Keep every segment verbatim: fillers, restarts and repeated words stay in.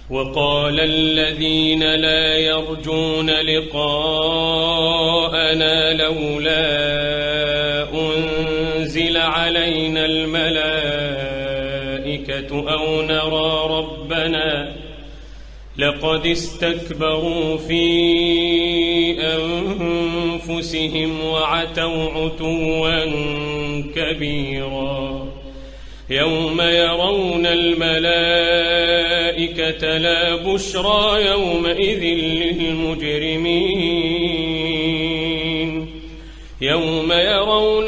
وقال الذين لا يرجون لقاءنا لولا أنزل علينا الملائكة أو نرى ربنا لقد استكبروا في أنفسهم وعتوا عتوا كبيرا يوم يرون الملائكة لا بشرى يومئذ للمجرمين يوم يرون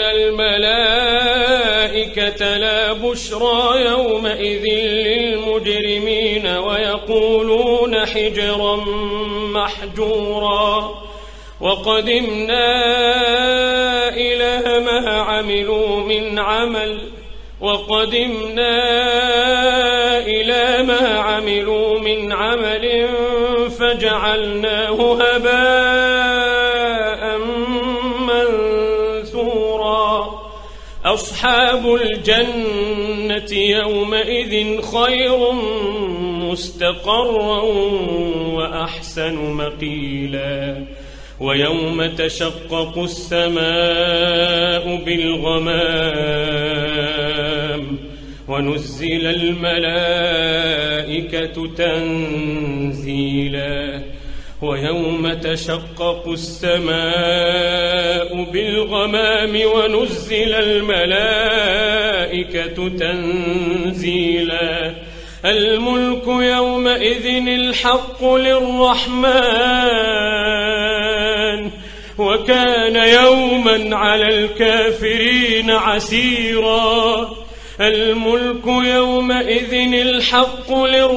الملائكة لا بشرى يومئذ للمجرمين ويقولون حجرا محجورا وقدمنا إلى ما عملوا من عمل وقدمنا إلى ما عملوا من عمل فجعلناه هباء منثورا أصحاب الجنة يومئذ خير مستقرا وأحسن مقيلا ويوم تشقق السماء بالغمام ونزل الملائكة تنزيلا ويوم تشقق السماء بالغمام ونزل الملائكة تنزيلا الملك يومئذ الحق للرحمن وكان يوما على الكافرين عسيرا الملك يومئذ الحق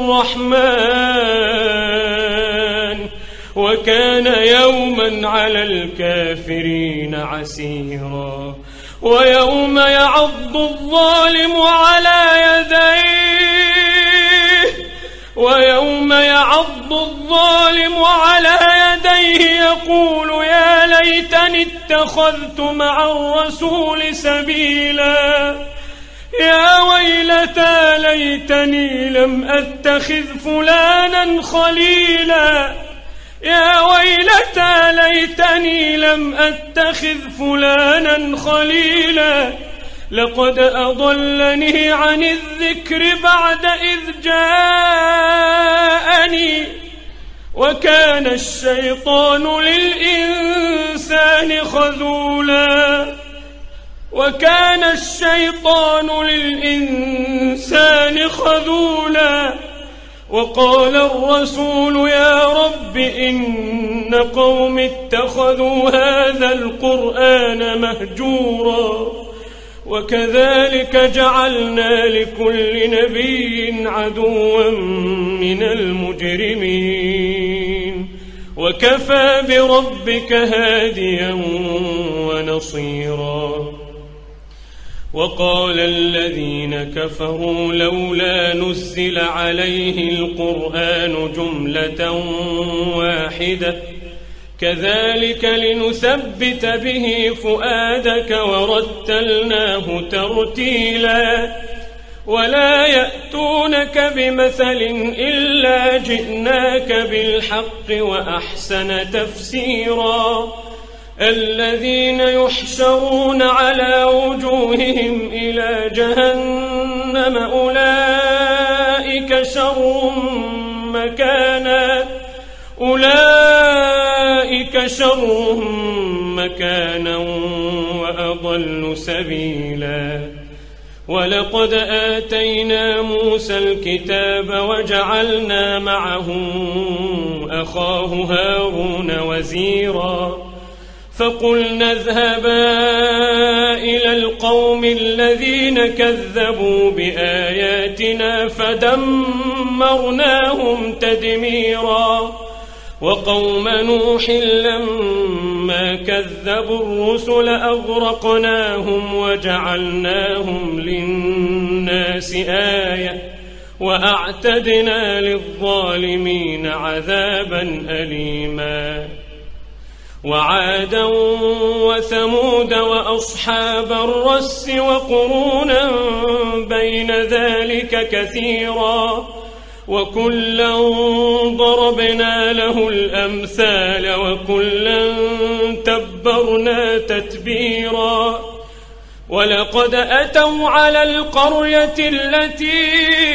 للرحمن وكان يوما على الكافرين عسيرا ويوم يعض الظالم على يديه ويوم يعض الظالم على يديه يقول يا ليتني اتخذت مع الرسول سبيلا يا ويلتى ليتني لم أتخذ فلانا خليلا يا ويلتى ليتني لم أتخذ فلانا خليلا لقد أضلني عن الذكر بعد إذ جاءني وكان الشيطان للإنسان خذولا وكان الشيطان للإنسان خذولا وقال الرسول يا رب إن قوم اتخذوا هذا القرآن مهجورا وكذلك جعلنا لكل نبي عدوا من المجرمين وكفى بربك هاديا ونصيرا وقال الذين كفروا لولا نزل عليه القرآن جملة واحدة كذلك لنثبت به فؤادك ورتلناه ترتيلا ولا يأتونك بمثل إلا جئناك بالحق وأحسن تفسيرا الذين يحشرون على وجوههم إلى جهنم أولئك شر مكانا أولئك شر مكانا وأضل سبيلا ولقد آتينا موسى الكتاب وجعلنا معه أخاه هارون وزيرا فقلنا اذهبا إلى القوم الذين كذبوا بآياتنا فدمرناهم تدميرا وقوم نوح لما كذبوا الرسل أغرقناهم وجعلناهم للناس آية وأعتدنا للظالمين عذابا أليما وعادا وثمود وأصحاب الرس وقرونا بين ذلك كثيرا وكلا ضربنا له الأمثال وكلا تبرنا تتبيرا ولقد أتوا على القرية التي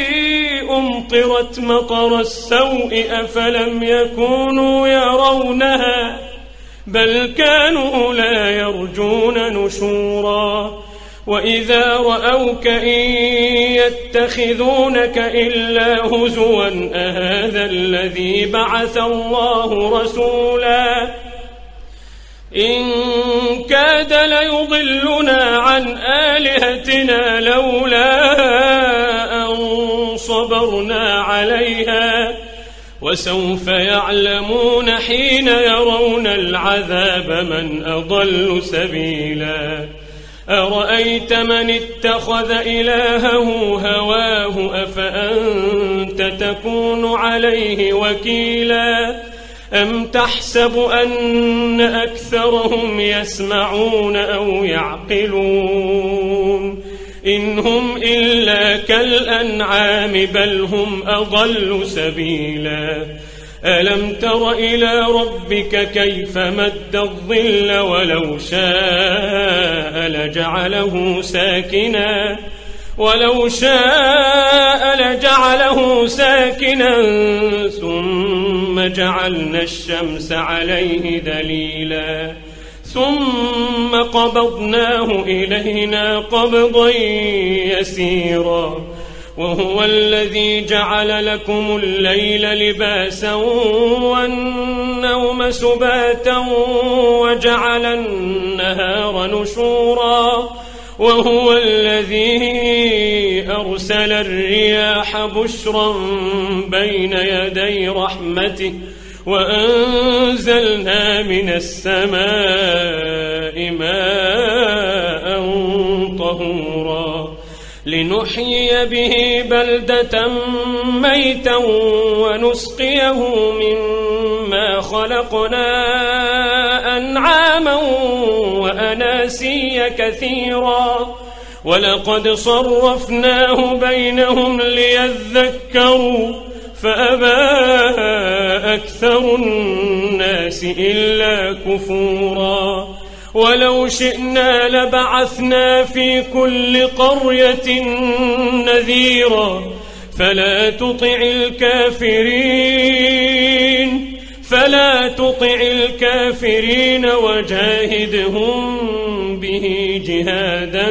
أمطرت مطر السوء أفلم يكونوا يرونها بل كانوا لا يرجون نشورا وإذا رأوك إن يتخذونك إلا هزوا أهذا الذي بعث الله رسولا إن كاد ليضلنا عن آلهتنا لولا أن صبرنا عليها وسوف يعلمون حين يرون العذاب من أضل سبيلا أرأيت من اتخذ إلهه هواه أفأنت تكون عليه وكيلا أم تحسب أن أكثرهم يسمعون أو يعقلون إن هم إلا كالأنعام بل هم أضل سبيلا ألم تر إلى ربك كيف مد الظل ولو شاء لجعله ساكنا ولو شاء لجعله ساكنا ثم جعلنا الشمس عليه دليلا ثم قبضناه إلينا قبضا يسيرا وهو الذي جعل لكم الليل لباسا والنوم سباتا وجعل النهار نشورا وهو الذي أرسل الرياح بشرا بين يدي رحمته وأنزلنا من السماء ماء طهورا لنحيي به بلدة ميتا ونسقيه مما خلقنا أنعاما وأناسيا كثيرا ولقد صرفناه بينهم ليذكروا فأبى أكثر الناس إلا كفورا ولو شئنا لبعثنا في كل قرية نذيرا فلا تطع الكافرين فلا تطع الكافرين وجاهدهم به جهادا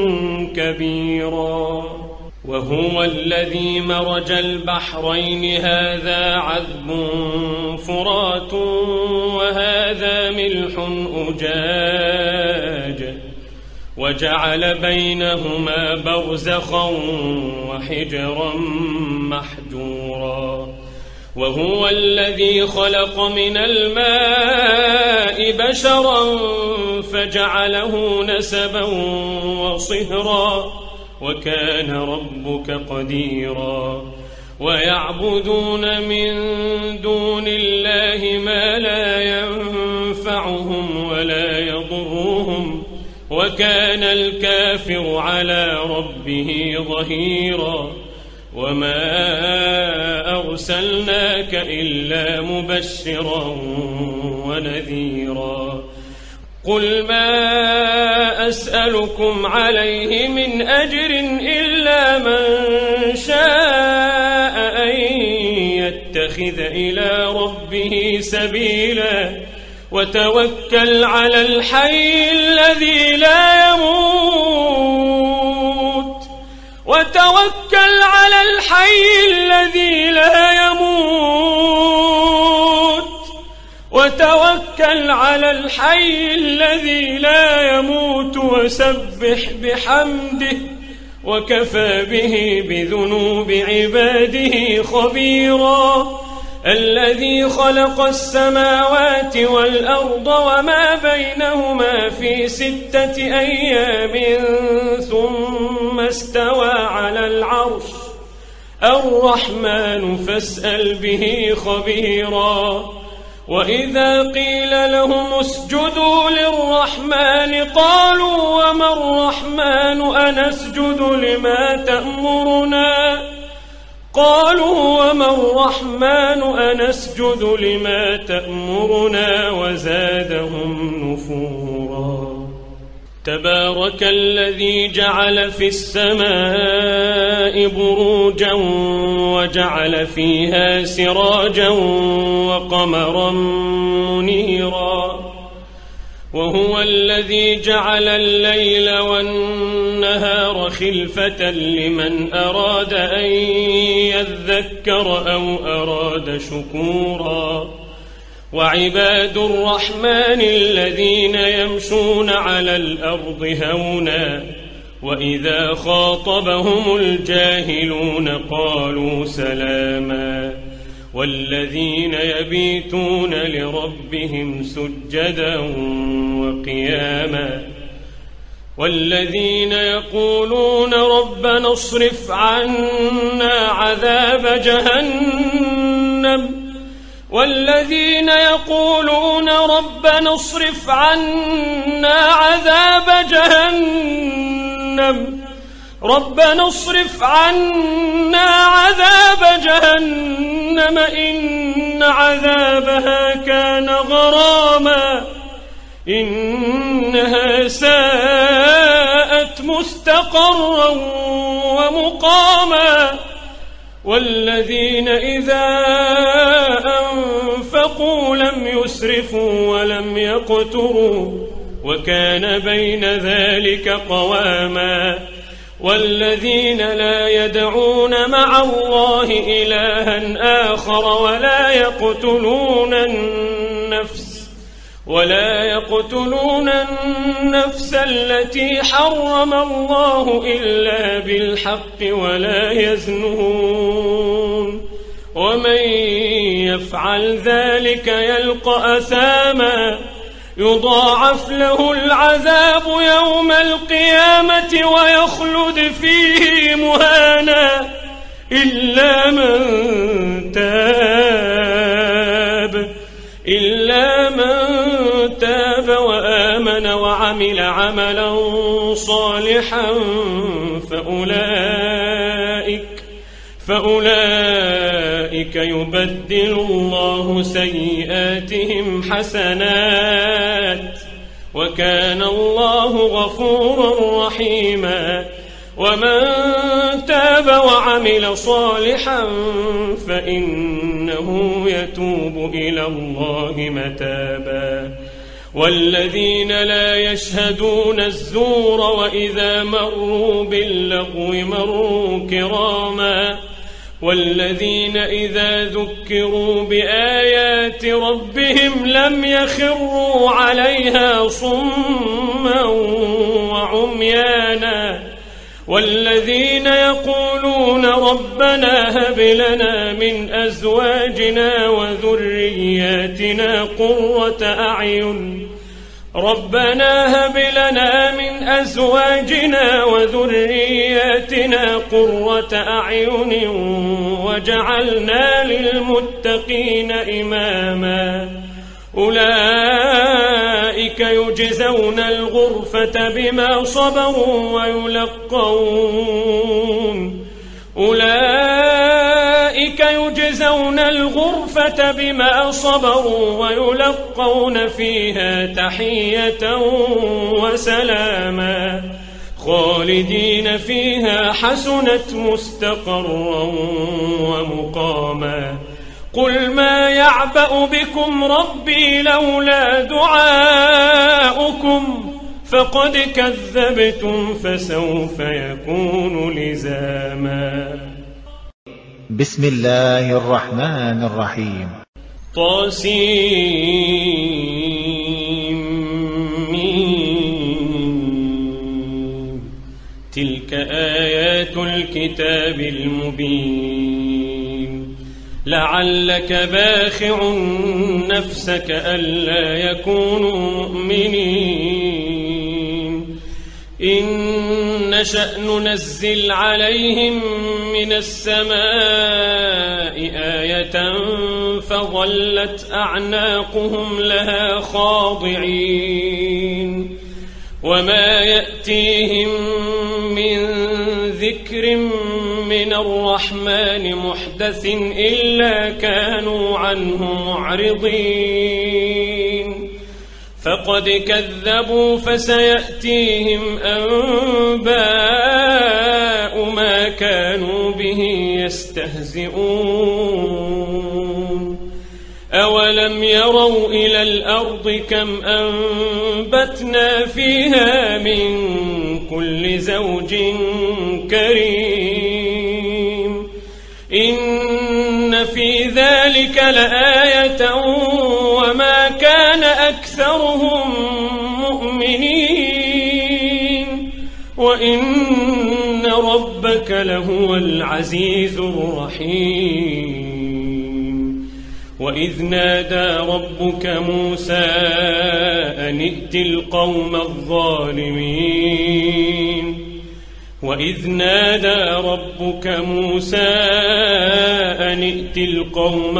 كبيرا وهو الذي مرج البحرين هذا عذب فرات وهذا ملح أجاج وجعل بينهما برزخا وحجرا محجورا وهو الذي خلق من الماء بشرا فجعله نسبا وصهرا وكان ربك قديرا ويعبدون من دون الله ما لا ينفعهم ولا يضرهم وكان الكافر على ربه ظهيرا وما أرسلناك إلا مبشرا ونذيرا قل ما أسألكم عليه من أجر إلا من شاء أن يتخذ إلى ربه سبيلا وتوكل على الحي الذي لا يموت وتوكل على الحي الذي لا يموت وتوكل على الحي الذي لا يموت وسبح بحمده وكفى به بذنوب عباده خبيرا الذي خلق السماوات والأرض وما بينهما في ستة أيام ثم استوى على العرش الرحمن فاسأل به خبيرا وإذا قيل لهم اسجدوا للرحمن قالوا وما الرحمن أنسجد لما تأمرنا قالوا وما الرحمن أنسجد لما تأمرنا وزادهم نفورا تبارك الذي جعل في السماء بروجا وجعل فيها سراجا وقمرا منيرا وهو الذي جعل الليل والنهار خلفة لمن أراد أن يذكر أو أراد شكورا وعباد الرحمن الذين يمشون على الأرض هونا وإذا خاطبهم الجاهلون قالوا سلاما والذين يبيتون لربهم سجدا وقياما والذين يقولون ربنا اصرف عنا عذاب جهنم والذين يقولون ربنا اصرف عنا عذاب جهنم ربنا اصرف عنا عذاب جهنم إن عذابها كان غراما إنها ساءت مستقرا ومقاما والذين إذا أنفقوا لم يسرفوا ولم يقتروا وكان بين ذلك قواما والذين لا يدعون مع الله إلها آخر ولا يقتلون النفس ولا يقتلون النفس التي حرم الله إلا بالحق ولا يزنون ومن يفعل ذلك يلقى أثاما يضاعف له العذاب يوم القيامة ويخلد فيه مهانا إلا من تاب إلا من تاب وآمن وعمل عملا صالحا فأولئك فأولئك يبدل الله سيئاتهم حسنات وكان الله غفورا رحيما ومن تاب وعمل صالحا فإنه يتوب إلى الله متابا والذين لا يشهدون الزور وإذا مروا باللغو مروا كراما والذين إذا ذكروا بآيات ربهم لم يخروا عليها صما وعميانا والذين يقولون ربنا هب لنا من أزواجنا وذرياتنا قرة أعين ربنا هب لنا من أزواجنا وذرياتنا قرة أعين وجعلنا للمتقين إماما أولئك يجزون الغرفة بما صبروا ويلقون أولئك يجزون الغرفة بما صبروا ويلقون فيها تحية وسلاما خالدين فيها حسنت مستقرا ومقاما قل ما يعبأ بكم ربي لولا دعاؤكم فقد كذبتم فسوف يكون لزاما بسم الله الرحمن الرحيم طاسيم تلك آيات الكتاب المبين لعلك باخع نفسك ألا يكونوا مؤمنين إن نشأ ننزل عليهم من السماء آية فظلت أعناقهم لها خاضعين وما يأتيهم من ذكر من الرحمن محدث إلا كانوا عنه معرضين فقد كذبوا فسيأتيهم أنباء ما كانوا به يستهزئون أولم يروا إلى الأرض كم أنبتنا فيها من كل زوج كريم إن في ذلك لآية وما كان أكثرهم مؤمنين وإن ربك لهو العزيز الرحيم وإذ نادى ربك موسى أن ائت القوم الظالمين وإذ نادى ربك موسى أن ائت القوم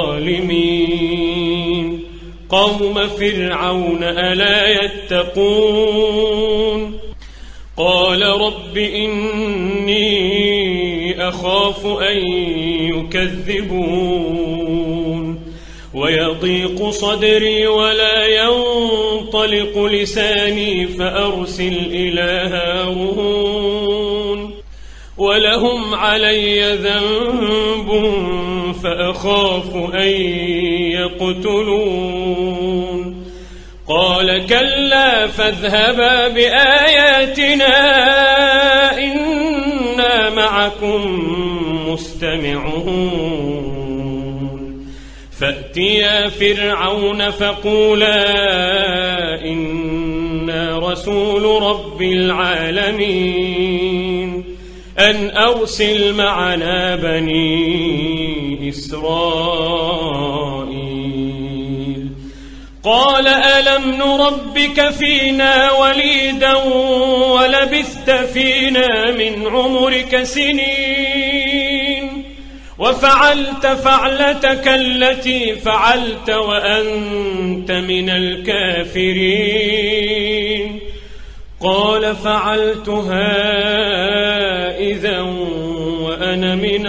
الظالمين قوم فرعون ألا يتقون قال رب إني أخاف أن يكذبون ويضيق صدري ولا ينطلق لساني فأرسل إلى هارون ولهم علي ذنب فأخاف أن يقتلون قال كلا فاذهبا بآياتنا إنا معكم مستمعون فأتيا فرعون فقولا إنا رسول رب العالمين أن أرسل معنا بني إسرائيل قال ألم نربك فينا وليدا ولبثت فينا من عمرك سنين وفعلت فعلتك التي فعلت وأنت من الكافرين قال فعلتها إذا وأنا من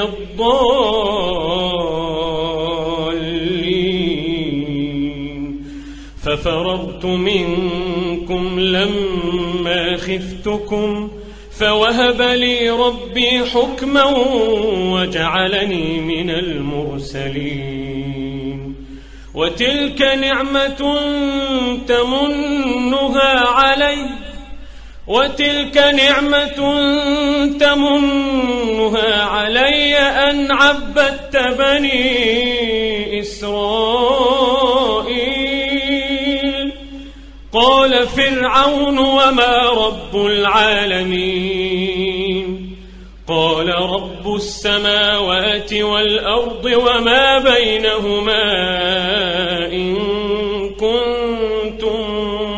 الضالين ففررت منكم لما خفتكم فوهب لي ربي حكما وجعلني من المرسلين وتلك نعمة تمنها علي وتلك نعمة تمنها علي أن عبدت بني إسرائيل قال فرعون وما رب العالمين قال رب السماوات والأرض وما بينهما إن كنتم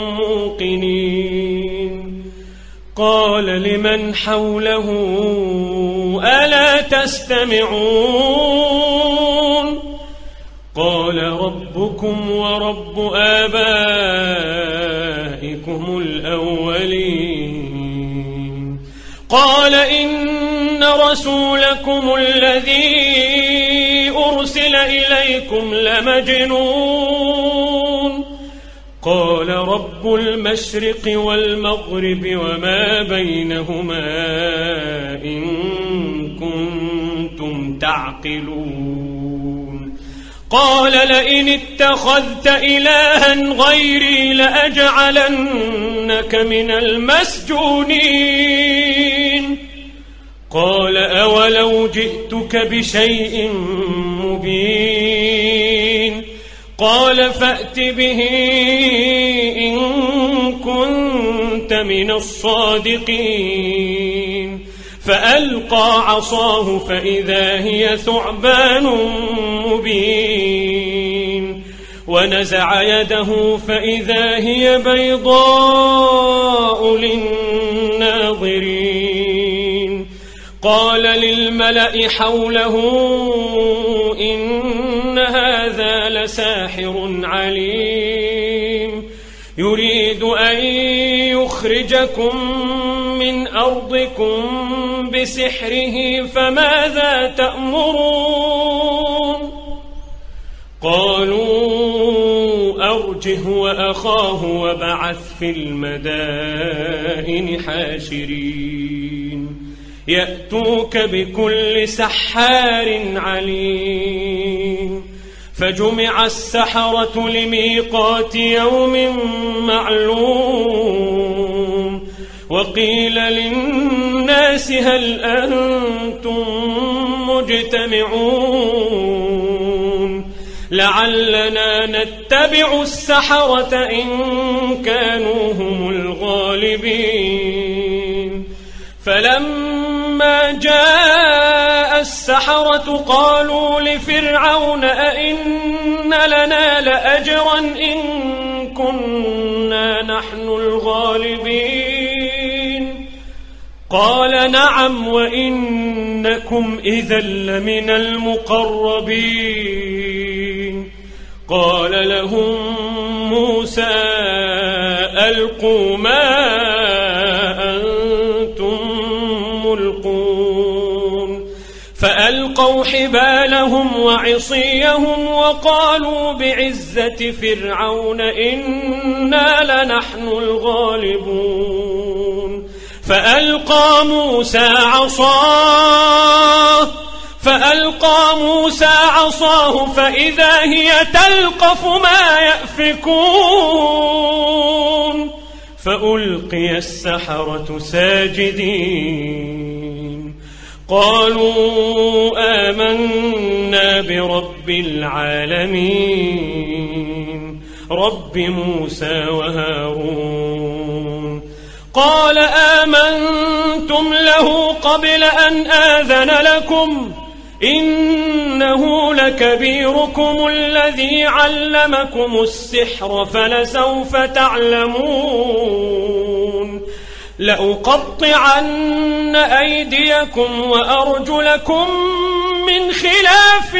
موقنين قال لمن حوله ألا تستمعون قال ربكم ورب آبائكم الأولين قال إن رسولكم الذي أرسل إليكم لمجنون قال رب المشرق والمغرب وما بينهما إن كنتم تعقلون قال لئن اتخذت إلها غيري لأجعلنك من المسجونين قال أولو جئتك بشيء مبين قال فأت به إن كنت من الصادقين فألقى عصاه فإذا هي ثعبان مبين ونزع يده فإذا هي بيضاء للناظرين قال للملأ حوله إن هذا لساحر عليم يريد أن يخرج ليخرجكم من أرضكم بسحره فماذا تأمرون قالوا أرجه وأخاه وابعث في المدائن حاشرين يأتوك بكل سحار عليم فجمع السحرة لميقات يوم معلوم وقيل للناس هل أنتم مجتمعون لعلنا نتبع السحرة إن كانوا هم الغالبين فلما جاء السحرة قالوا لفرعون أئن لنا لأجرا إن كنا نحن الغالبين قال نعم وإنكم إذا لمن المقربين قال لهم موسى ألقوا ما أنتم ملقون فألقوا حبالهم وعصيهم وقالوا بعزة فرعون إنا لنحن الغالبون فألقى موسى عصاه فألقى موسى عصاه فإذا هي تلقف ما يأفكون فألقي السحرة ساجدين قالوا آمنا برب العالمين رب موسى وهارون قال آمنتم له قبل أن آذن لكم إنه لكبيركم الذي علمكم السحر فلسوف تعلمون لأقطعن أيديكم وأرجلكم من خلاف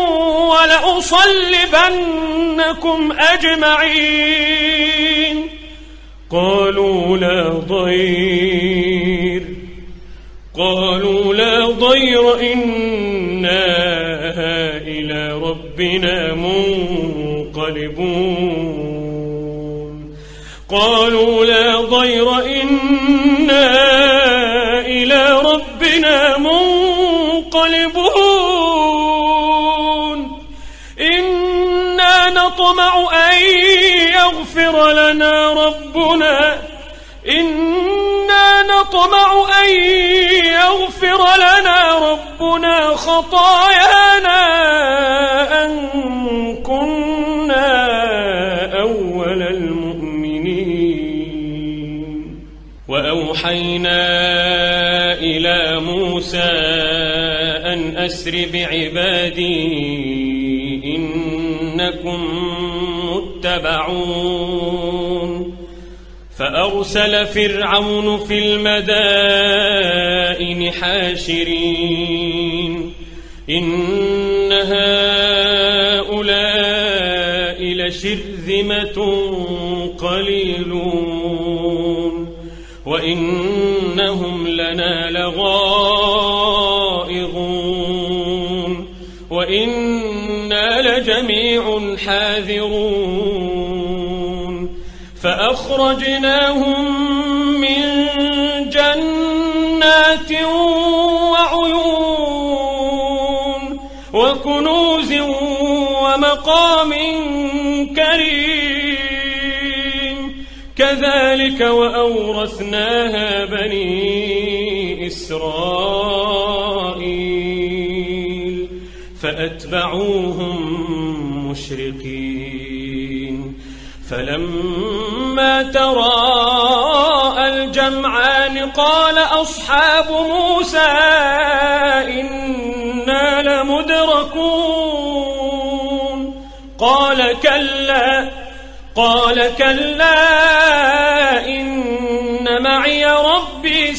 ولأصلبنكم أجمعين قالوا لا ضير قالوا لا ضير إنا إلى ربنا منقلبون قالوا لا ضير إنا إلى ربنا منقلبون إنا نطمع أن يغفر لنا ربنا إنا نطمع أن يغفر لنا ربنا خطايانا أن كنا أول المؤمنين وأوحينا إلى موسى أن أسر بعبادي إنكم متبعون فأرسل فرعون في المدائن حاشرين إن هؤلاء لشرذمة قليلون وإنهم لنا لغائظون وإنا لجميع حاذرون فأخرجناهم من جنات وعيون وكنوز ومقام كريم كذلك وأورثناها بني إسرائيل فأتبعوهم مشرقين فلما تراءى الجمعان قال أصحاب موسى إنا لمدركون قال كلا قال كلا إن معي ربي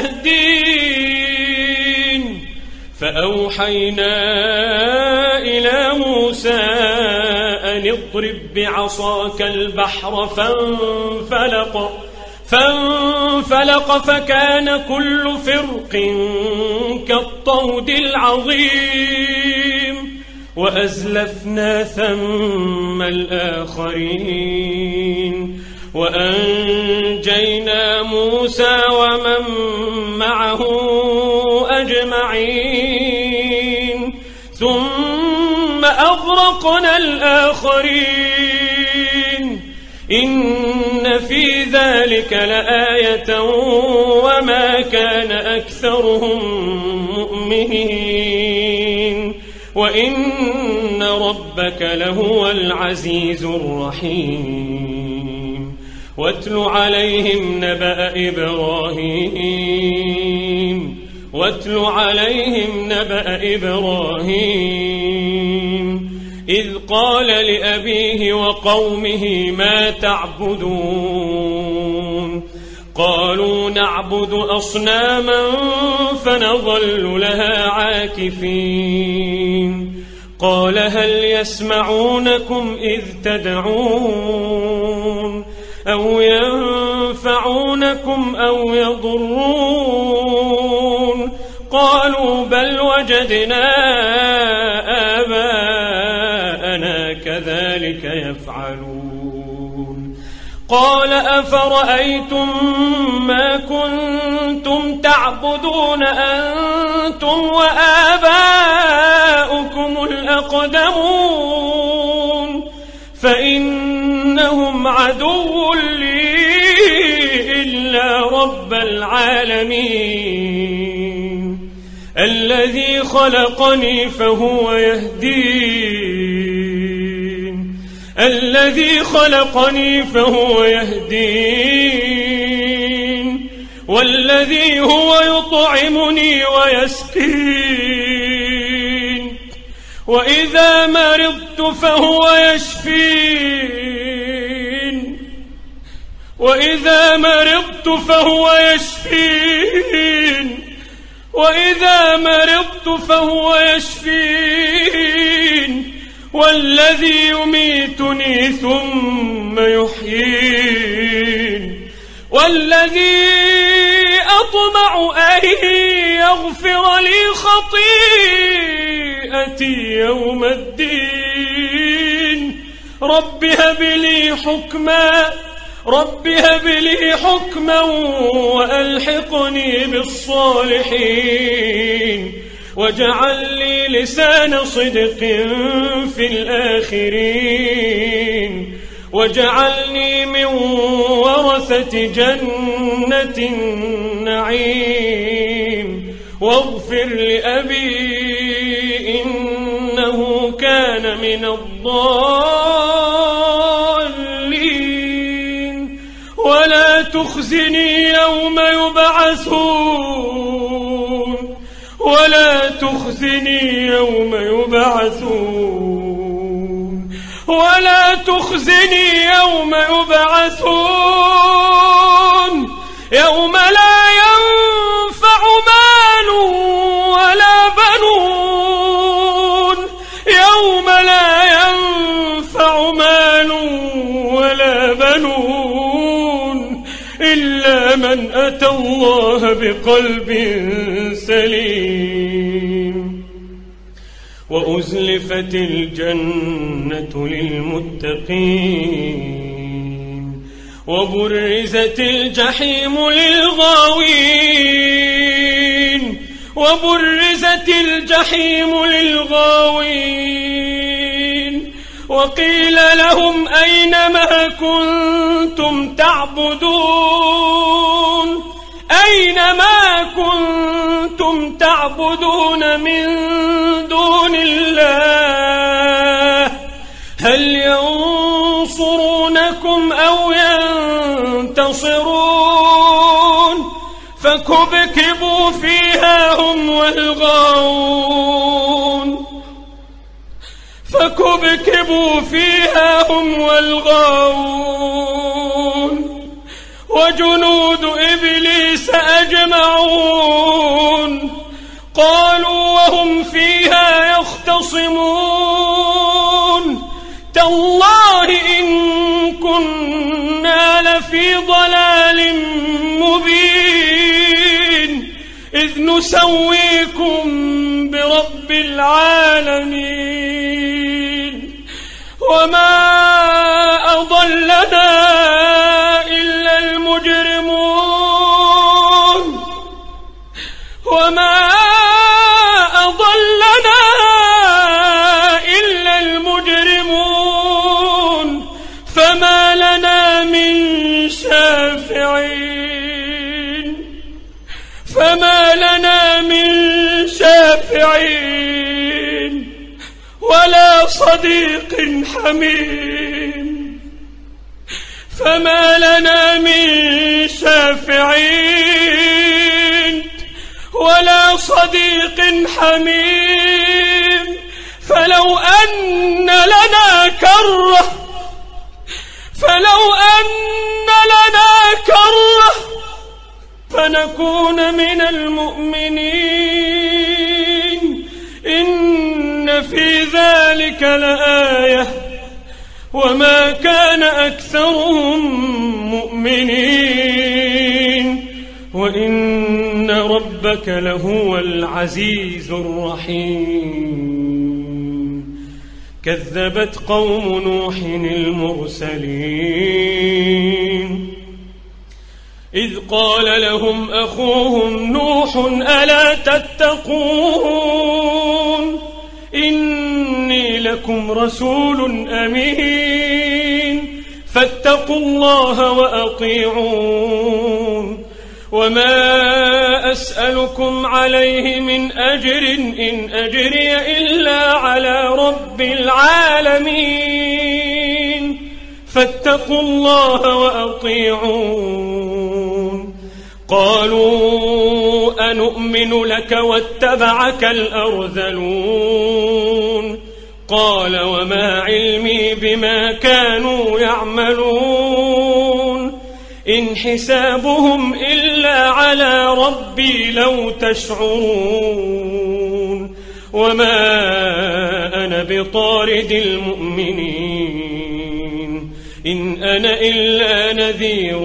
سيهدين فأوحينا إلى موسى أن اضرب بعصاك البحر فانفلق فانفلق فكان كل فرق كالطود العظيم وأزلفنا ثم الآخرين وأنجينا موسى ومن معه أجمعين ثم أغرقنا الآخرين إن في ذلك لآية وما كان أكثرهم مؤمنين وإن ربك لهو العزيز الرحيم واتل عليهم نبأ إبراهيم واتل عليهم نبأ إبراهيم إذ قال لأبيه وقومه ما تعبدون قالوا نعبد أصناما فنظل لها عاكفين قال هل يسمعونكم إذ تدعون أو ينفعونكم أو يضرون قالوا بل وجدنا آباءنا كذلك يفعلون قال أفرأيتم ما كنتم تعبدون أنتم وآباؤكم الأقدمون فإنهم عدو لي إلا رب العالمين الذي خلقني فهو يهدين الذي خلقني فهو يهدين والذي هو يطعمني ويسقين وإذا مرضت فهو يشفين وإذا مرضت فهو يشفين وإذا مرضت فهو يشفين والذي يميتني ثم يحيين والذي أطمع أن يغفر لي خطيئتي يوم الدين رب هب لي حكما رب هب لي حكما وألحقني بالصالحين واجعل لي لسان صدق في الآخرين واجعلني من ورثة جنة النعيم واغفر لأبي إنه كان من الضالين ولا تخزني يوم يبعثون ولا تخزني يوم يبعثون ولا تخزني يوم يبعثون يوم لا ينفع مال ولا بنون يوم لا ينفع مال ولا بنون إلا من أتى الله بقلب سليم وأزلفت الجنة للمتقين وبرزت الجحيم للغاوين وبرزت الجحيم للغاوين وقيل لهم أين ما كنتم تعبدون أين ما كنتم تعبدون من دون الله هل ينصرونكم أو ينتصرون فكبكبوا فيها هم والغاوون فكبكبوا فيها هم والغاوون وجنود إبليس أجمعون قالوا وهم فيها يختصمون تالله إن كنا لفي ضلال نسويكم برب العالمين وما أضلنا إلا المجرمون وما أضلنا إلا المجرمون فما لنا من شافعين فما لنا من شافعين ولا صديق حميم فما لنا من شافعين ولا صديق حميم فلو أن لنا كرة فلو أن لنا كرة فنكون من المؤمنين إن في ذلك لآية وما كان أكثرهم مؤمنين وإن ربك لهو العزيز الرحيم كذبت قوم نوح المرسلين إذ قال لهم أخوهم نوح ألا تتقون إني لكم رسول أمين فاتقوا الله وأطيعون وما أسألكم عليه من أجر إن أجري إلا على رب العالمين فاتقوا الله وأطيعون قالوا أنؤمن لك واتبعك الأرذلون قال وما علمي بما كانوا يعملون إن حسابهم إلا على ربي لو تشعرون وما أنا بطارد المؤمنين إن أنا إلا نذير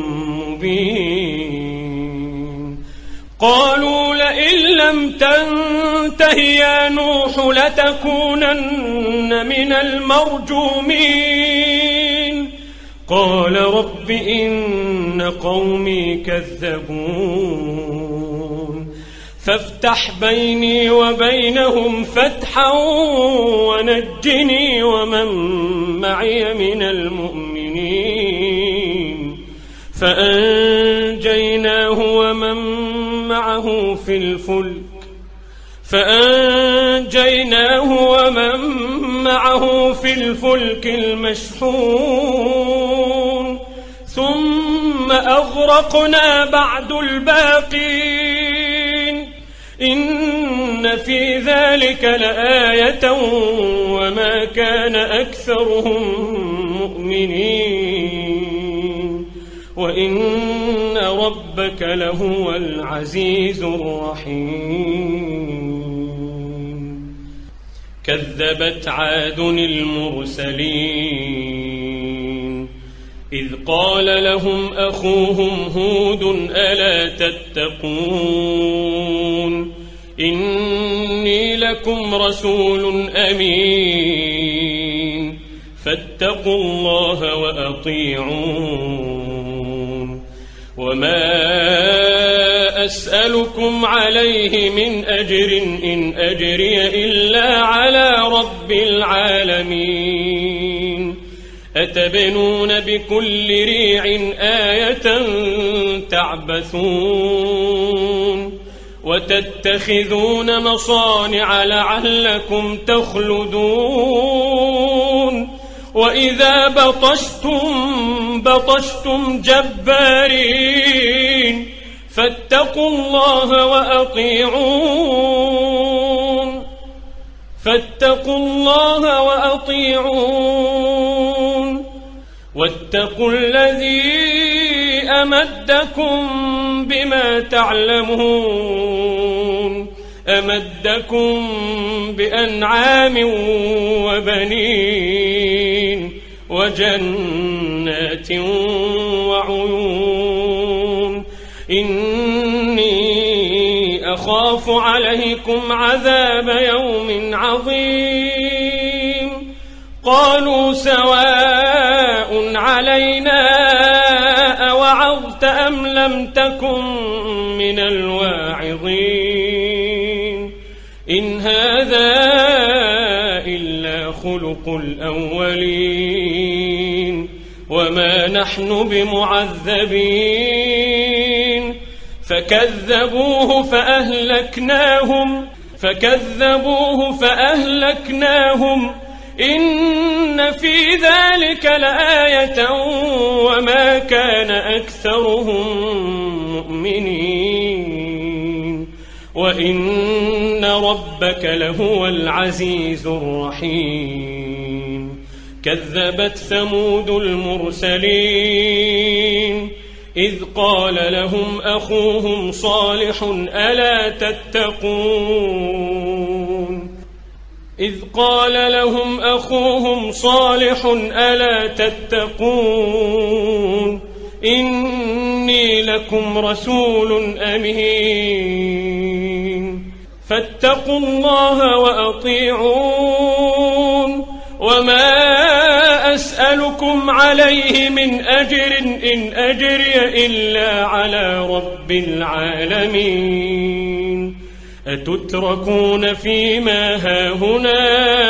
مبين قالوا لئن لم تنته يا نوح لتكونن من المرجومين قال رب إن قومي كذبون فافتح بيني وبينهم فتحا ونجني ومن معي من المؤمنين فأنجيناه ومن معه في الفلك فأنجيناه ومن معه في الفلك المشحون ثم أغرقنا بعد الباقين إن في ذلك لآية وما كان أكثرهم مؤمنين وإن ربك لهو العزيز الرحيم كذبت عاد المرسلين إذ قال لهم أخوهم هود ألا تتقون إني لكم رسول أمين فاتقوا الله وأطيعون وما أسألكم عليه من أجر إن أجري إلا على رب العالمين أتبنون بكل ريع آية تعبثون وتتخذون مصانع لعلكم تخلدون وإذا بطشتم بطشتم جبارين فاتقوا الله وأطيعون فاتقوا الله وأطيعون واتقوا الذي أمدكم بما تعلمون أمدكم بأنعام وبنين وجنات وعيون إني أخاف عليكم عذاب يوم عظيم قالوا سواء علينا أوعظت أم لم تكن من الواعظين إن هذا إلا خلق الأولين وما نحن بمعذبين فكذبوه فأهلكناهم فكذبوه فأهلكناهم إن في ذلك لآية وما كان أكثرهم مؤمنين وإن ربك لهو العزيز الرحيم كذبت ثمود المرسلين إذ قال لهم أخوهم صالح ألا تتقون إذ قال لهم أخوهم صالح ألا تتقون إني لكم رسول أمين فاتقوا الله وأطيعون وما أسألكم عليه من أجر إن أجري إلا على رب العالمين أتتركون فيما هاهنا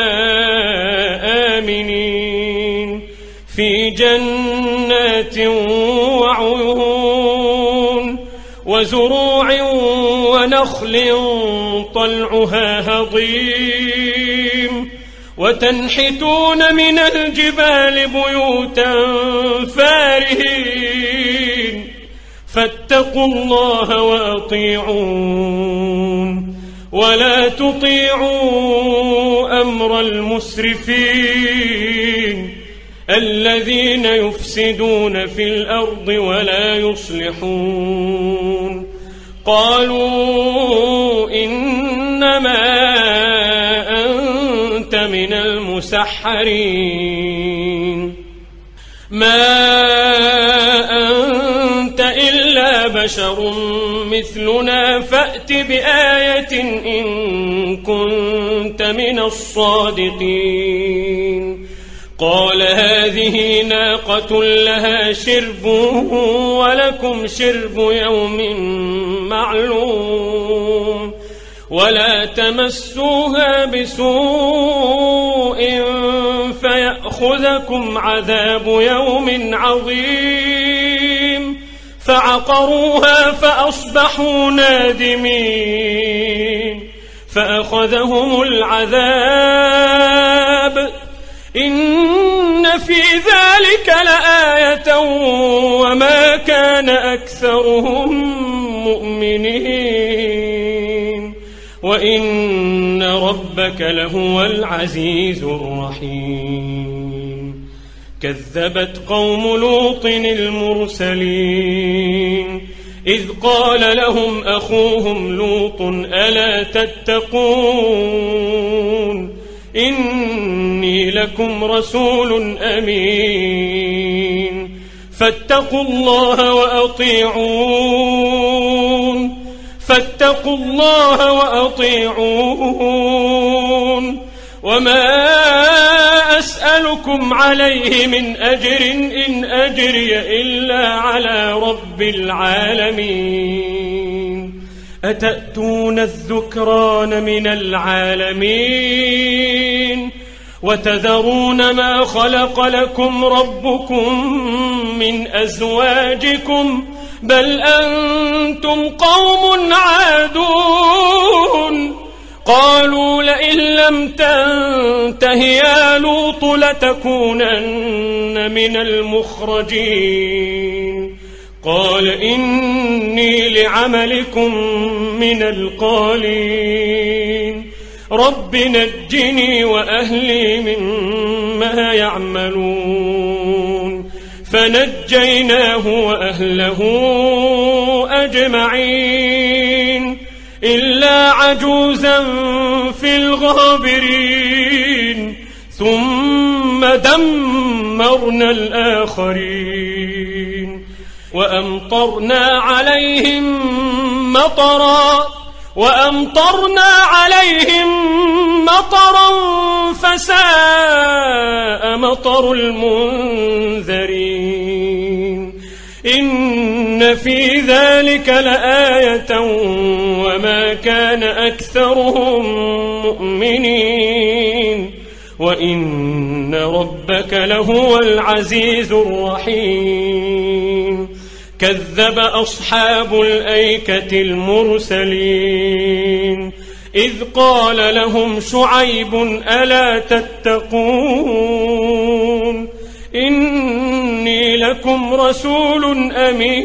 آمنين في جنات وعيون وزروع ونخل طلعها هضيم وتنحتون من الجبال بيوتا فارهين فاتقوا الله وأطيعون ولا تطيعوا أمر المسرفين الذين يفسدون في الأرض ولا يصلحون قالوا إنما أنت من المسحرين ما أنت إلا بشر مثلنا فأت بآية إن كنت من الصادقين قال هذه ناقة لها شرب ولكم شرب يوم معلوم ولا تمسوها بسوء فيأخذكم عذاب يوم عظيم فعقروها فأصبحوا نادمين فأخذهم العذاب إن في ذلك لآية وما كان أكثرهم مؤمنين وإن ربك لهو العزيز الرحيم كذبت قوم لوط المرسلين إذ قال لهم أخوهم لوط ألا تتقون إني لكم رسول أمين فاتقوا الله وأطيعون فاتقوا الله وأطيعون وما أسألكم عليه من أجر إن أجري إلا على رب العالمين أتأتون الذكران من العالمين وتذرون ما خلق لكم ربكم من أزواجكم بل أنتم قوم عادون قالوا لئن لم تنته يا لوط لتكونن من المخرجين قال إني لعملكم من القالين رب نجني وأهلي مما يعملون فنجيناه وأهله أجمعين إلا عجوزا في الغابرين ثم دمرنا الآخرين وأمطرنا عليهم مطرا وأمطرنا عليهم مطرا فساء مطر المنذرين إن في ذلك لآية وما كان أكثرهم مؤمنين وإن ربك لهو العزيز الرحيم كذب أصحاب الأيكة المرسلين إذ قال لهم شعيب ألا تتقون إني لكم رسول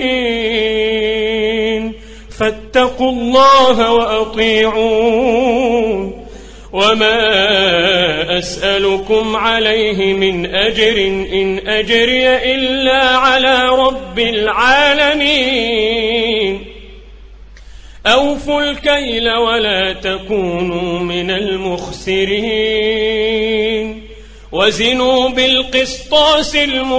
أمين فاتقوا الله وأطيعون وما أسألكم عليه من أجر إن أجري إلا على رب العالمين أوفوا الكيل ولا تكونوا من المخسرين وزنوا بالقسطاس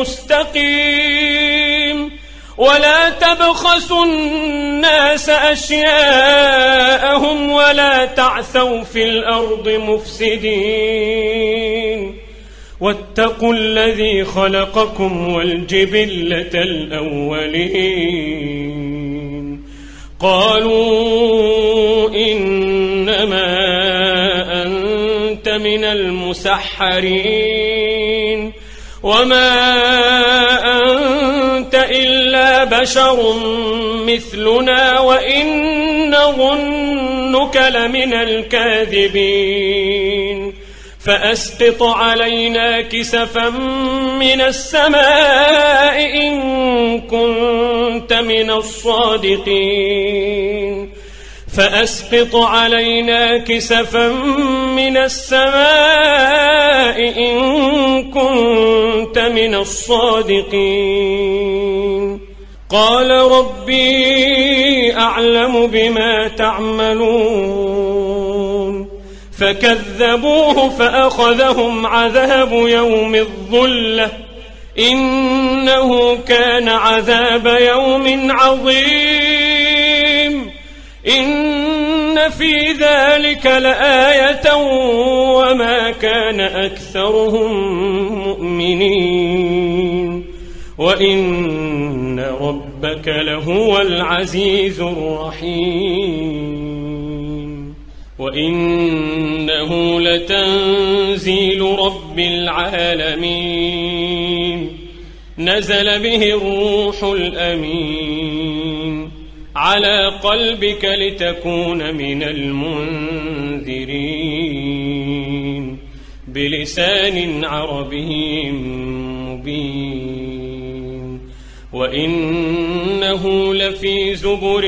المستقيم ولا تبخسوا الناس أشياءهم ولا تعثوا في الأرض مفسدين واتقوا الذي خلقكم والجبلة الأولين قالوا إنما أنت من المسحرين وما أنت إلا بشر مثلنا وإن نظنك لمن الكاذبين فأسقط علينا كسفا من السماء إن كنت من الصادقين فأسقط علينا كسفا من السماء إن كنت من الصادقين قال ربي أعلم بما تعملون فكذبوه فأخذهم عذاب يوم الظلة إنه كان عذاب يوم عظيم إن في ذلك لآية وما كان أكثرهم مؤمنين وإن ربك لهو العزيز الرحيم وإنه لتنزيل رب العالمين نزل به الروح الأمين على قلبك لتكون من المنذرين بلسان عربي مبين وإنه لفي زبر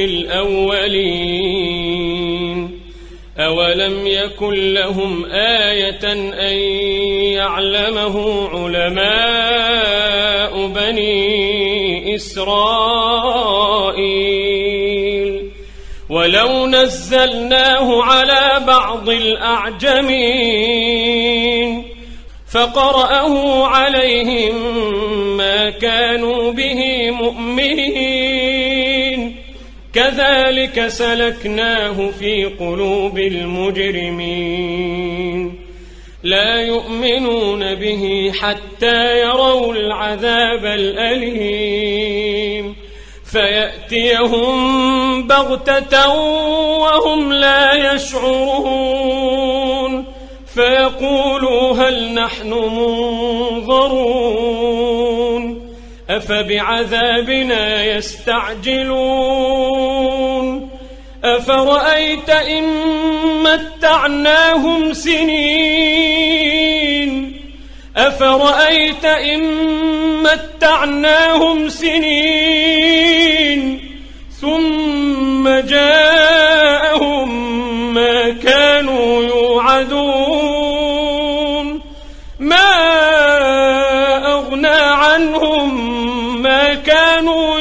الأولين أولم يكن لهم آية أن يعلمه علماء بني إسرائيل ولو نزلناه على بعض الأعجمين فقرأه عليهم ما كانوا به مؤمنين كذلك سلكناه في قلوب المجرمين لا يؤمنون به حتى يروا العذاب الأليم فيأتيهم بغتة وهم لا يشعرون فيقولوا هل نحن منظرون أفبعذابنا يستعجلون أفرأيت إن متعناهم سنين أفرأيت إن متعناهم سنين ثم جاءهم ما كانوا يوعدون ما أغنى عنهم ما كانوا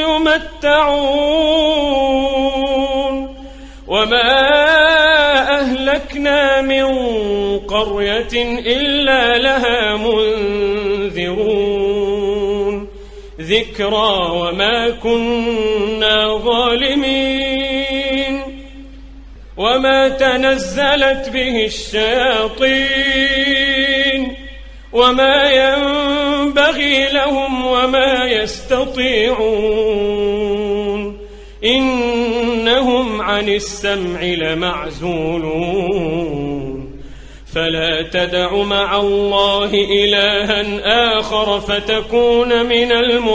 يمتعون وما أهلكنا من قرية إلا لها منذرون ذكرى وما كنا ظالمين وما تنزلت به الشياطين وما ينبغي لهم وما يستطيعون إنهم عن السمع لمعزولون فلا تدع مع الله إلها آخر فتكون من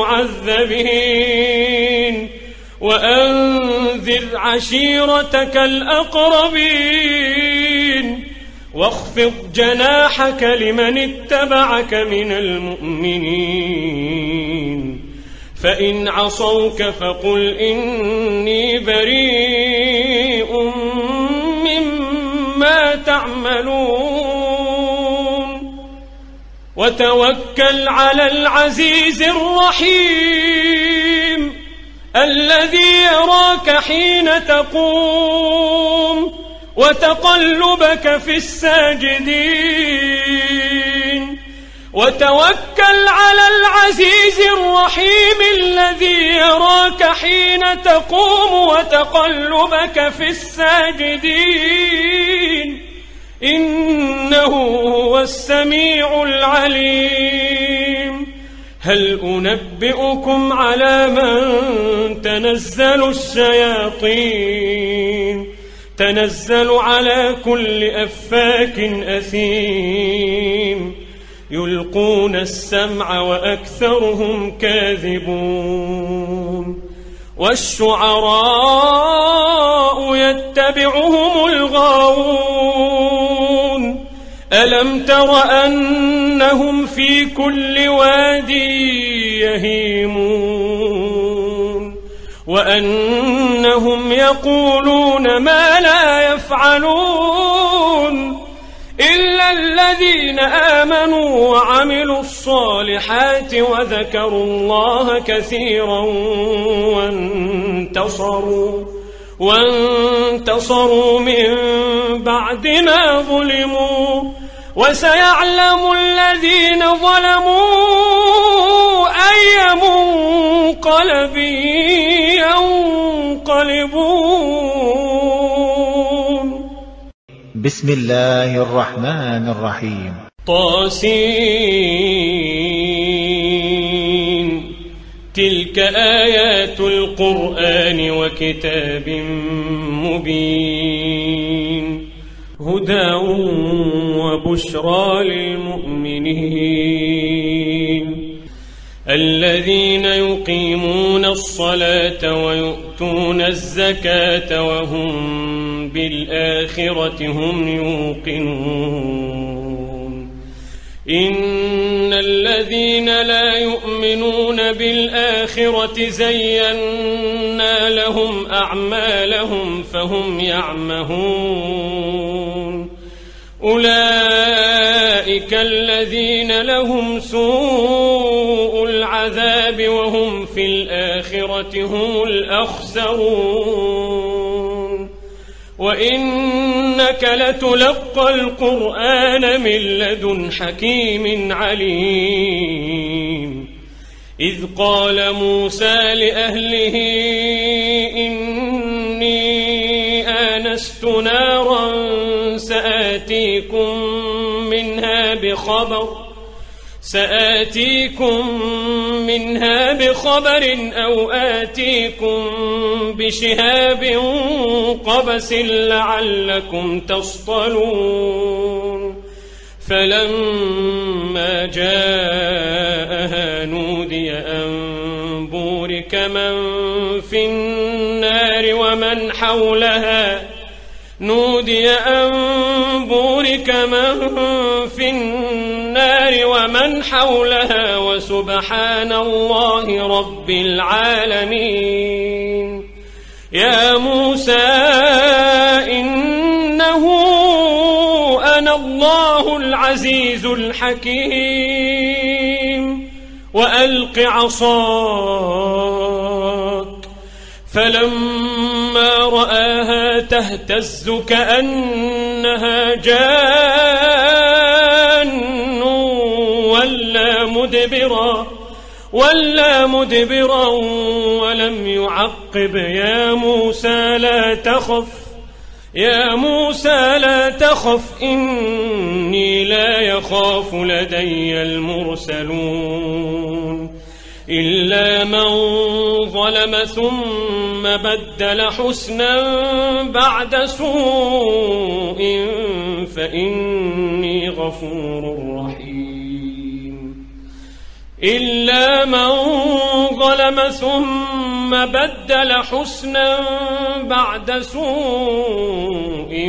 المعذبين وأنذر عشيرتك الأقربين واخفض جناحك لمن اتبعك من المؤمنين فإن عصوك فقل إني بريء مما تعملون وتوكل على العزيز الرحيم الذي يراك حين تقوم وتقلبك في الساجدين وتوكل على العزيز الرحيم الذي يراك حين تقوم وتقلبك في الساجدين إنه هو السميع العليم هل أنبئكم على من تنزل الشياطين تنزل على كل أفاك أثيم يلقون السمع وأكثرهم كاذبون والشعراء يتبعهم الغاوون ألم تر أنهم في كل واد يهيمون وأنهم يقولون ما لا يفعلون إلا الذين آمنوا وعملوا الصالحات وذكروا الله كثيرا وانتصروا وانتصروا من بعد ما ظلموا وسيعلم الذين ظلموا أي منقلب ينقلبون. بسم الله الرحمن الرحيم. طاسين تلك آيات القرآن وكتاب مبين هدى وبشرى للمؤمنين الذين يقيمون الصلاة ويؤتون الزكاة وهم بالآخرة هم يوقنون إن الذين لا يؤمنون بالآخرة زينا لهم أعمالهم فهم يعمهون أولئك الذين لهم سوء العذاب وهم في الآخرة هم الأخسرون وإنك لتلقى القرآن من لدن حكيم عليم إذ قال موسى لأهله إني آنست نارا سآتيكم منها بخبر سآتيكم منها بخبر أو آتيكم بشهاب قبس لعلكم تصطلون فلما جاءها نودي أن بورك من في النار ومن حولها نودي أن بورك من في النار ومن حولها وسبحان الله رب العالمين يا موسى إنه أنا الله العزيز الحكيم وألق عصاك فلما رآها تهتز كأنها جان ولا مدبرا ولا مدبرا ولم يعقب يا موسى لا تخف يا موسى لا تخف إني لا يخاف لدي المرسلون إلا من ظلم ثم بدل حسنا بعد سوء فإني غفور رحيم إلا من ظلم ثم بدل حسنا بعد سوء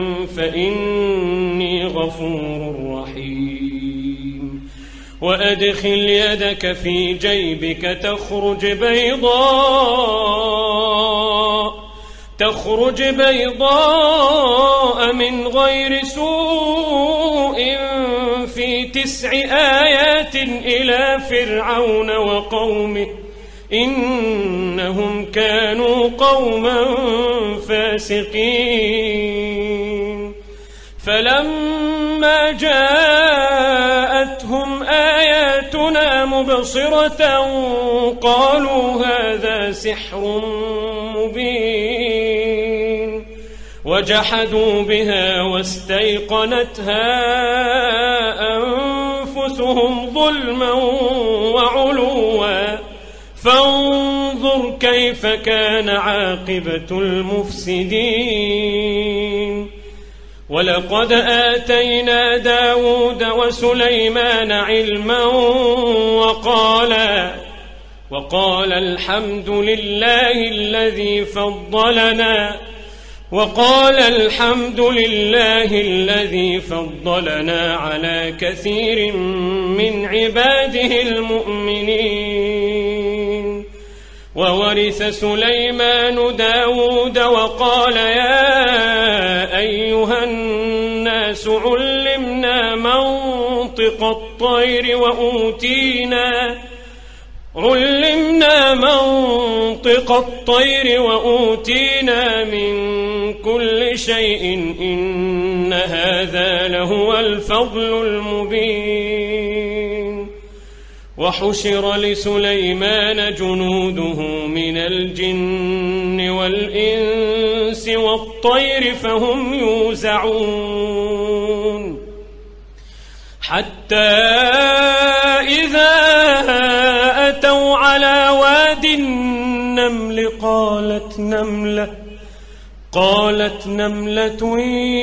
فإني غفور رحيم وأدخل يدك في جيبك تخرج بيضاء تخرج بيضاء من غير سوء في تسع آيات إلى فرعون وقومه إنهم كانوا قوما فاسقين فلما جاءتهم آياتنا مبصرة قالوا هذا سحر مبين وجحدوا بها واستيقنتها أنفسهم ظلما وعلوا فانظر كيف كان عاقبة المفسدين ولقد آتينا داود وسليمان علما وقالا وقال الحمد لله الذي فضلنا وقال الحمد لله الذي فضلنا على كثير من عباده المؤمنين وورث سليمان داود وقال يا أيها الناس علمنا منطق الطير وأوتينا علمنا منطق الطير وأوتينا من كل شيء إن هذا لهو الفضل المبين وحشر لسليمان جنوده من الجن والإنس والطير فهم يوزعون حتى إذا أتوا على واد النمل قالت نملة قالت نملة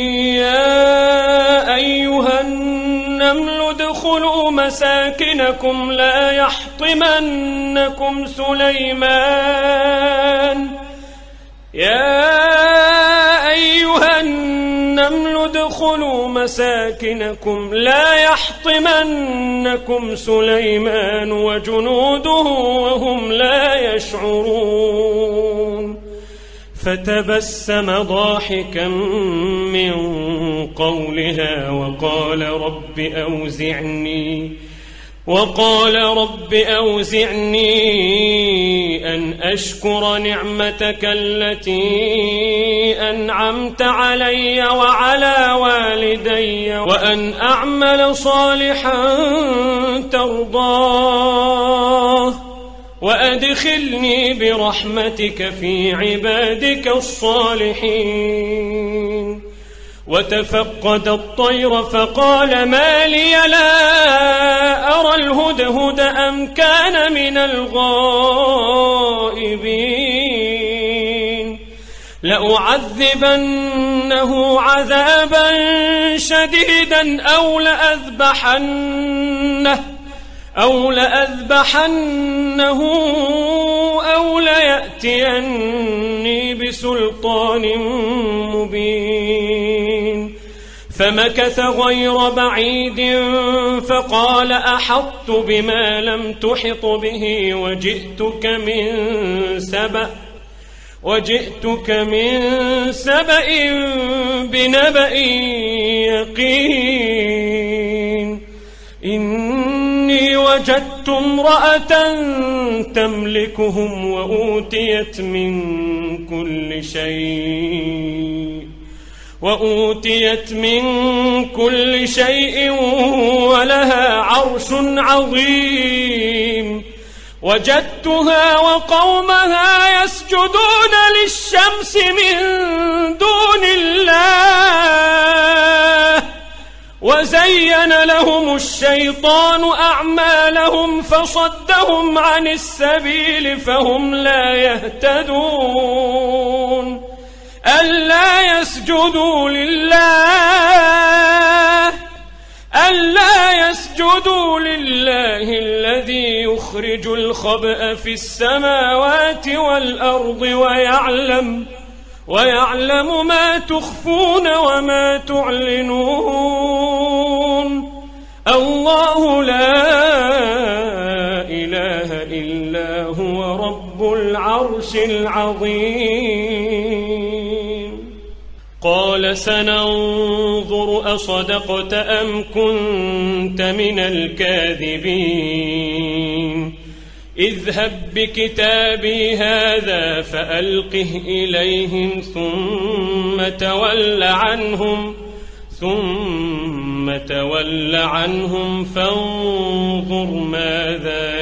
يا أيها النمل ادخلوا مساكنكم لا يحطمنكم سليمان يا أيها النمل ادخلوا مساكنكم لا يحطمنكم سليمان وجنوده وهم لا يشعرون فتبسم ضاحكا من قولها وقال رب أوزعني وقال رب أوزعني أن أشكر نعمتك التي أنعمت علي وعلى والدي وأن أعمل صالحا ترضاه وأدخلني برحمتك في عبادك الصالحين وتفقد الطير فقال ما لي لا أرى الهدهد أم كان من الغائبين لأعذبنه عذابا شديدا أو لأذبحنه أو لأذبحنه أو ليأتيني بسلطان مبين فمكث غير بعيد فقال أحطت بما لم تحط به وجئتك من سبأ وجئتك من سبأ بنبأ يقين إني وجدت امرأة تملكهم وأوتيت من كل شيء وأوتيت من كل شيء ولها عرش عظيم وجدتها وقومها يسجدون للشمس من دون الله وزين لهم الشيطان أعمالهم فصدهم عن السبيل فهم لا يهتدون ألا يسجدوا لله ألا يسجدوا لله الذي يخرج الخبأ في السماوات والأرض ويعلم ويعلم ما تخفون وما تعلنون الله لا إله إلا هو رب العرش العظيم قال سننظر أصدقت أم كنت من الكاذبين اذهب بكتابي هذا فألقه إليهم ثم تول عنهم ثم تول عنهم فانظر ماذا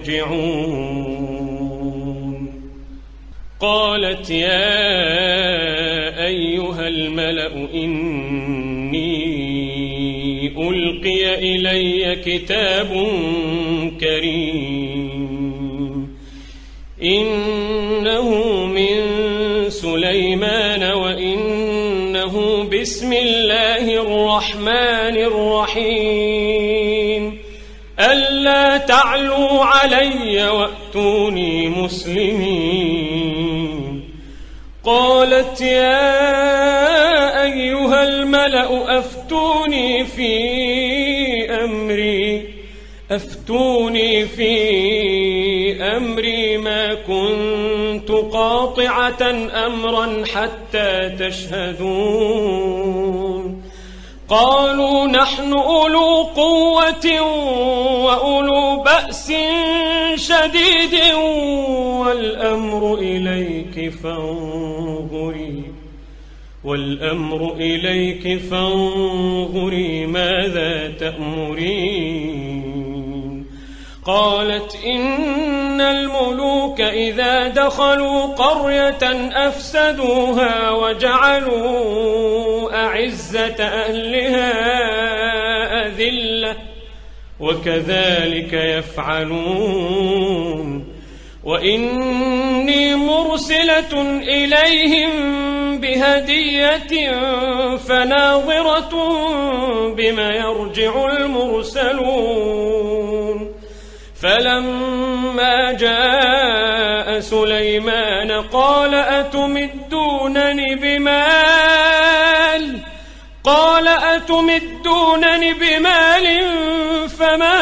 يرجعون قالت يا أيها الملأ إني ألقي إلي كتاب كريم إنه من سليمان وإنه بسم الله الرحمن الرحيم ألا تعلوا علي وأتوني مسلمين قالت يا أيها الملأ أفتوني في أمري أفتوني في أمري ما كنت قاطعة أمرا حتى تشهدون قالوا نحن أولو قوة وأولو بأس شديد والأمر إليك فانظري والأمر إليك فانظري ماذا تأمرين قالت إن الملوك إذا دخلوا قرية أفسدوها وجعلوا أعزة أهلها أذلة وكذلك يفعلون وإني مرسلة إليهم بهدية فناظرة بما يرجع المرسلون فلما جاء سليمان قال أتمدونني بمال قال أتمدونني بمال فما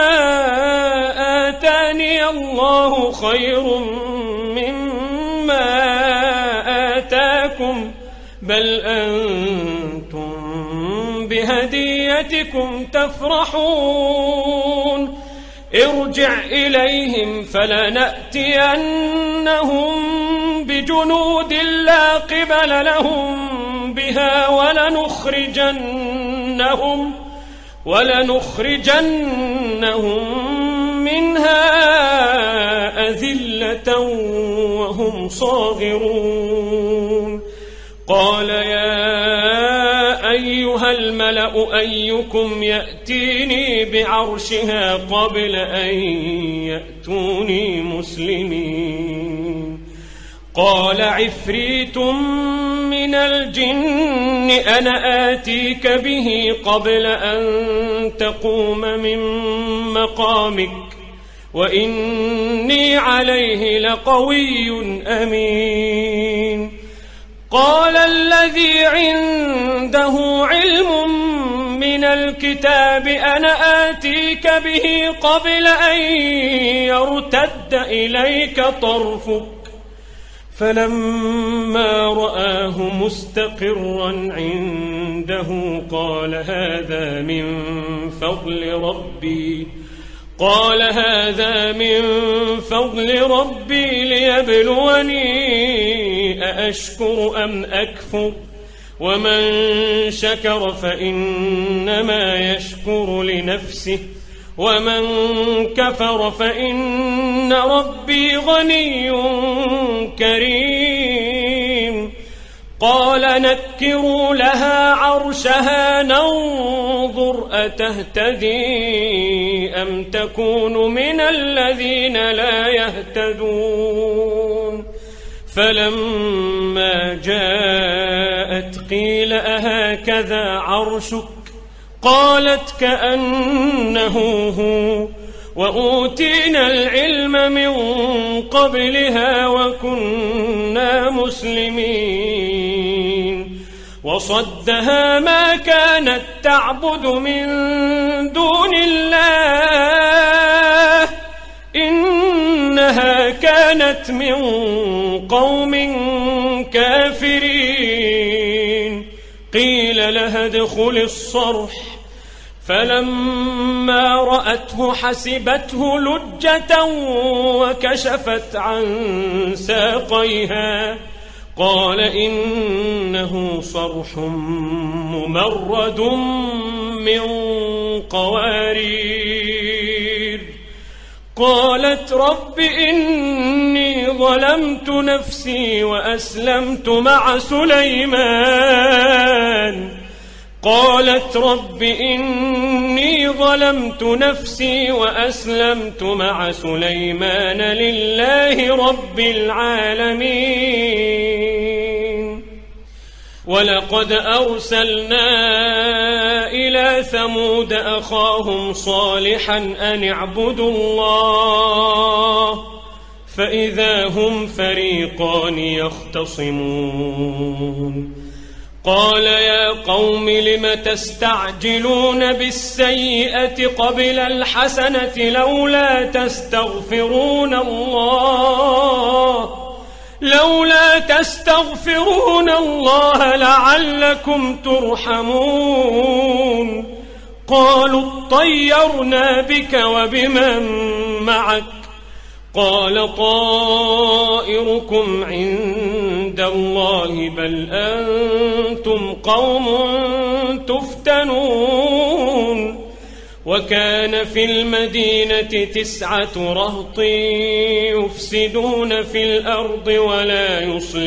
آتاني الله خير مما آتاكم بل أنتم بهديتكم تفرحون ارجع إليهم فلنأتينهم بجنود لا قبل لهم بها ولنخرجنهم ولنخرجنهم منها أذلة وهم صاغرون قال يا أيها الملأ أيكم يأتيني بعرشها قبل أن يأتوني مسلمين قال عفريت من الجن أنا آتيك به قبل أن تقوم من مقامك وإني عليه لقوي أمين قال الذي عنده علم من الكتاب أنا آتيك به قبل أن يرتد إليك طرفك فلما رآه مستقرا عنده قال هذا من فضل ربي قال هذا من فضل ربي ليبلوني أأشكر أم أكفر ومن شكر فإنما يشكر لنفسه ومن كفر فإن ربي غني كريم قال نكروا لها عرشها ننظر أتهتدي أم تكون من الذين لا يهتدون فلما جاءت قيل أهكذا عرشك قالت كأنه هو وأوتينا العلم من قبلها وكنا مسلمين وصدها ما كانت تعبد من دون الله إنها كانت من قوم كافرين قيل لها ادخل الصرح فلما رأته حسبته لجة وكشفت عن ساقيها قال إنه صرح ممرد من قوارير قالت رب إني ظلمت نفسي وأسلمت مع سليمان قالت رب إني ظلمت نفسي وأسلمت مع سليمان لله رب العالمين ولقد أرسلنا إلى ثمود أخاهم صالحا أن اعبدوا الله فإذا هم فريقان يختصمون قال يا قوم لم تستعجلون بالسيئة قبل الحسنة لولا تستغفرون الله لولا تستغفرون الله لعلكم ترحمون قالوا اطيرنا بك وبمن معك قال طائركم عند الله بل أنتم قوم تفتنون وكان في المدينة تسعة رهط يفسدون في الأرض ولا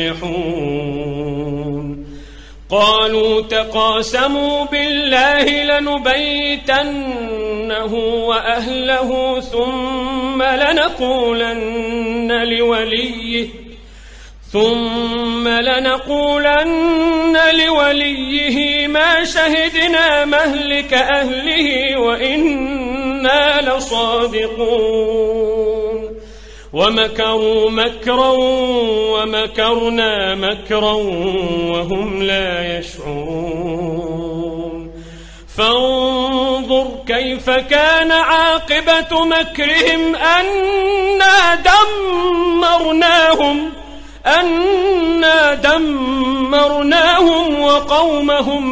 يصلحون قالوا تقاسموا بالله لنبيتنه وأهله ثم لنقولن لوليه ثم لنقولن لوليه ما شهدنا مهلك أهله وإنا لصادقون ومكروا مكرا ومكرنا مكرا وهم لا يشعرون فانظر كيف كان عاقبة مكرهم أنا دمرناهم أنا دمرناهم وقومهم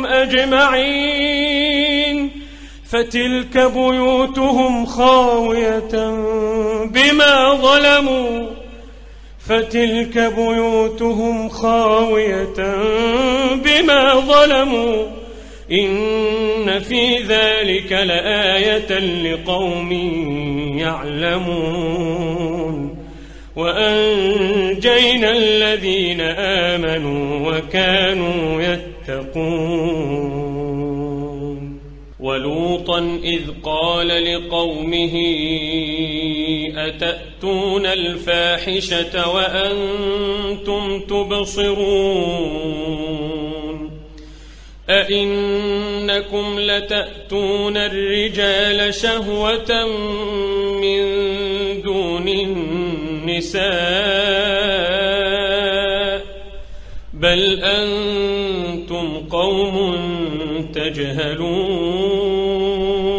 أجمعين فتلك بيوتهم خاوية بما ظلموا فتلك بيوتهم خاوية بما ظلموا إن في ذلك لآية لقوم يعلمون وأنجينا الذين آمنوا وكانوا يتقون ولوطا إذ قال لقومه أتأتون الفاحشة وأنتم تبصرون أئنكم لتأتون الرجال شهوة من دون النساء بل أنتم قوم تجهلون